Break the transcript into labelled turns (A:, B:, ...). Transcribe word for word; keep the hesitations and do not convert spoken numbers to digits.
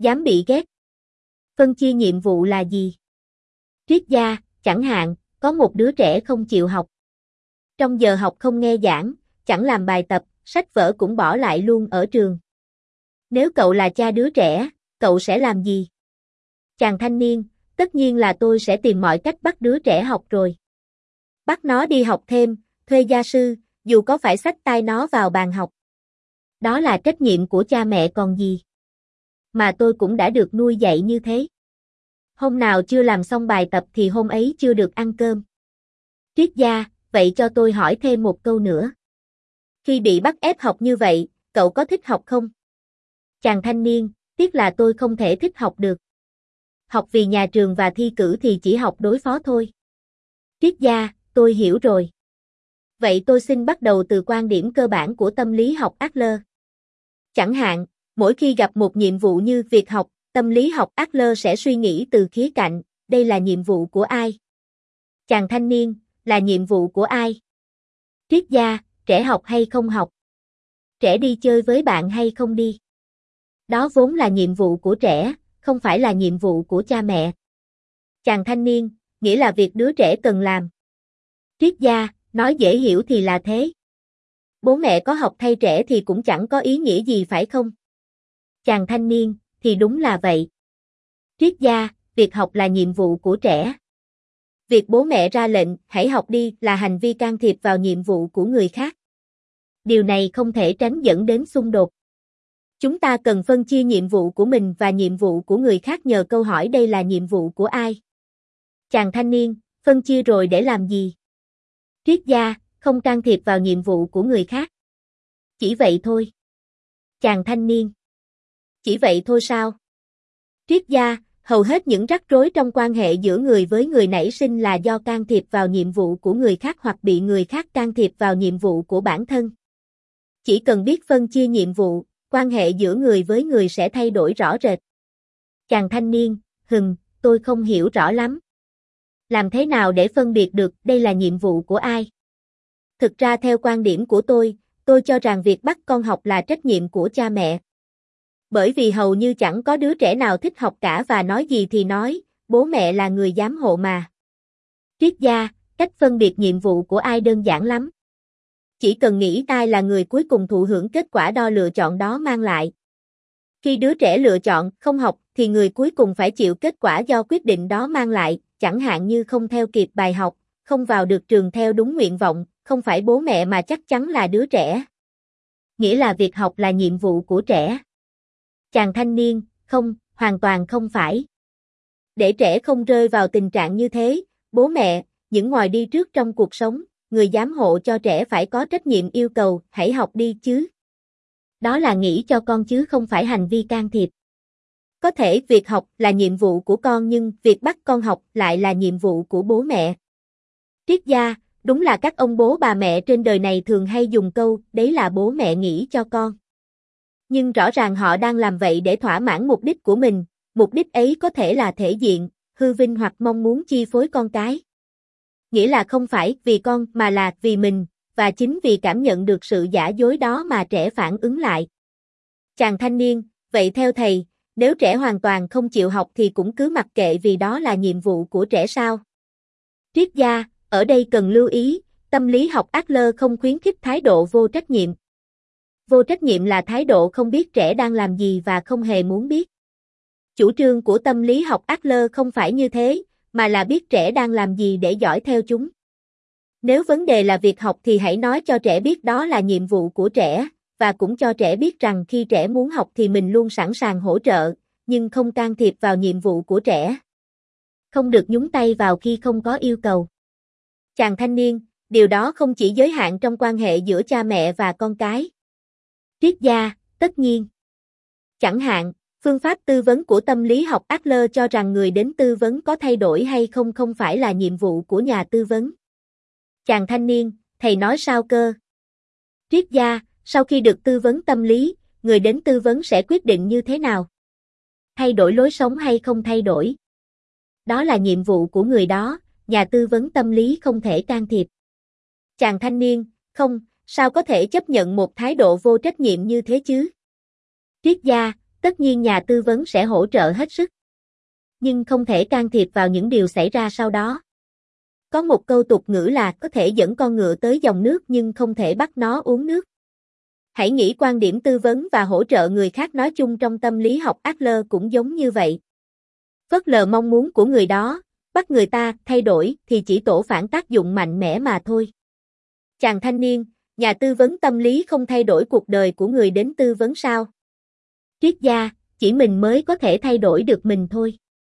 A: Dám bị ghét. Phân chia nhiệm vụ là gì? Triết gia, chẳng hạn, có một đứa trẻ không chịu học. Trong giờ học không nghe giảng, chẳng làm bài tập, sách vở cũng bỏ lại luôn ở trường. Nếu cậu là cha đứa trẻ, cậu sẽ làm gì? Chàng thanh niên, tất nhiên là tôi sẽ tìm mọi cách bắt đứa trẻ học rồi. Bắt nó đi học thêm, thuê gia sư, dù có phải xách tay nó vào bàn học. Đó là trách nhiệm của cha mẹ còn gì. Mà tôi cũng đã được nuôi dạy như thế. Hôm nào chưa làm xong bài tập thì hôm ấy chưa được ăn cơm. Triết gia, vậy cho tôi hỏi thêm một câu nữa. Khi bị bắt ép học như vậy, cậu có thích học không? Chàng thanh niên, tiếc là tôi không thể thích học được. Học vì nhà trường và thi cử thì chỉ học đối phó thôi. Triết gia, tôi hiểu rồi. Vậy tôi xin bắt đầu từ quan điểm cơ bản của tâm lý học Adler. Chẳng hạn, mỗi khi gặp một nhiệm vụ như việc học, tâm lý học Adler sẽ suy nghĩ từ khía cạnh, đây là nhiệm vụ của ai? Chàng thanh niên, là nhiệm vụ của ai? Triết gia, trẻ học hay không học? Trẻ đi chơi với bạn hay không đi? Đó vốn là nhiệm vụ của trẻ, không phải là nhiệm vụ của cha mẹ. Chàng thanh niên, nghĩa là việc đứa trẻ cần làm. Triết gia, nói dễ hiểu thì là thế. Bố mẹ có học thay trẻ thì cũng chẳng có ý nghĩa gì phải không? Chàng thanh niên, thì đúng là vậy. Triết gia, việc học là nhiệm vụ của trẻ. Việc bố mẹ ra lệnh, hãy học đi, là hành vi can thiệp vào nhiệm vụ của người khác. Điều này không thể tránh dẫn đến xung đột. Chúng ta cần phân chia nhiệm vụ của mình và nhiệm vụ của người khác nhờ câu hỏi đây là nhiệm vụ của ai? Chàng thanh niên, phân chia rồi để làm gì? Triết gia, không can thiệp vào nhiệm vụ của người khác. Chỉ vậy thôi. Chàng thanh niên. Chỉ vậy thôi sao? Triết gia, hầu hết những rắc rối trong quan hệ giữa người với người nảy sinh là do can thiệp vào nhiệm vụ của người khác hoặc bị người khác can thiệp vào nhiệm vụ của bản thân. Chỉ cần biết phân chia nhiệm vụ, quan hệ giữa người với người sẽ thay đổi rõ rệt. Chàng thanh niên, hừm, tôi không hiểu rõ lắm. Làm thế nào để phân biệt được đây là nhiệm vụ của ai? Thực ra theo quan điểm của tôi, tôi cho rằng việc bắt con học là trách nhiệm của cha mẹ. Bởi vì hầu như chẳng có đứa trẻ nào thích học cả và nói gì thì nói, bố mẹ là người giám hộ mà. Triết gia, cách phân biệt nhiệm vụ của ai đơn giản lắm. Chỉ cần nghĩ ai là người cuối cùng thụ hưởng kết quả đo lựa chọn đó mang lại. Khi đứa trẻ lựa chọn không học thì người cuối cùng phải chịu kết quả do quyết định đó mang lại, chẳng hạn như không theo kịp bài học, không vào được trường theo đúng nguyện vọng, không phải bố mẹ mà chắc chắn là đứa trẻ. Nghĩa là việc học là nhiệm vụ của trẻ. Chàng thanh niên, không, hoàn toàn không phải. Để trẻ không rơi vào tình trạng như thế, bố mẹ, những ngoài đi trước trong cuộc sống, người giám hộ cho trẻ phải có trách nhiệm yêu cầu, hãy học đi chứ. Đó là nghĩ cho con chứ không phải hành vi can thiệp. Có thể việc học là nhiệm vụ của con nhưng việc bắt con học lại là nhiệm vụ của bố mẹ. Triết gia, đúng là các ông bố bà mẹ trên đời này thường hay dùng câu, đấy là bố mẹ nghĩ cho con. Nhưng rõ ràng họ đang làm vậy để thỏa mãn mục đích của mình, mục đích ấy có thể là thể diện, hư vinh hoặc mong muốn chi phối con cái. Nghĩa là không phải vì con mà là vì mình, và chính vì cảm nhận được sự giả dối đó mà trẻ phản ứng lại. Chàng thanh niên, vậy theo thầy, nếu trẻ hoàn toàn không chịu học thì cũng cứ mặc kệ vì đó là nhiệm vụ của trẻ sao? Triết gia, ở đây cần lưu ý, tâm lý học Adler không khuyến khích thái độ vô trách nhiệm. Vô trách nhiệm là thái độ không biết trẻ đang làm gì và không hề muốn biết. Chủ trương của tâm lý học Adler không phải như thế, mà là biết trẻ đang làm gì để dõi theo chúng. Nếu vấn đề là việc học thì hãy nói cho trẻ biết đó là nhiệm vụ của trẻ, và cũng cho trẻ biết rằng khi trẻ muốn học thì mình luôn sẵn sàng hỗ trợ, nhưng không can thiệp vào nhiệm vụ của trẻ. Không được nhúng tay vào khi không có yêu cầu. Chàng thanh niên, điều đó không chỉ giới hạn trong quan hệ giữa cha mẹ và con cái. Triết gia, tất nhiên. Chẳng hạn, phương pháp tư vấn của tâm lý học Adler cho rằng người đến tư vấn có thay đổi hay không không phải là nhiệm vụ của nhà tư vấn. Chàng thanh niên, thầy nói sao cơ? Triết gia, sau khi được tư vấn tâm lý, người đến tư vấn sẽ quyết định như thế nào? Thay đổi lối sống hay không thay đổi? Đó là nhiệm vụ của người đó, nhà tư vấn tâm lý không thể can thiệp. Chàng thanh niên, không, sao có thể chấp nhận một thái độ vô trách nhiệm như thế chứ? Triết gia, Tất nhiên nhà tư vấn sẽ hỗ trợ hết sức. Nhưng không thể can thiệp vào những điều xảy ra sau đó. Có một câu tục ngữ là có thể dẫn con ngựa tới dòng nước nhưng không thể bắt nó uống nước. Hãy nghĩ quan điểm tư vấn và hỗ trợ người khác nói chung trong tâm lý học Adler cũng giống như vậy. Phớt lờ mong muốn của người đó, bắt người ta thay đổi thì chỉ tổ phản tác dụng mạnh mẽ mà thôi. Chàng thanh niên, nhà tư vấn tâm lý không thay đổi cuộc đời của người đến tư vấn sao? Triết gia, chỉ mình mới có thể thay đổi được mình thôi.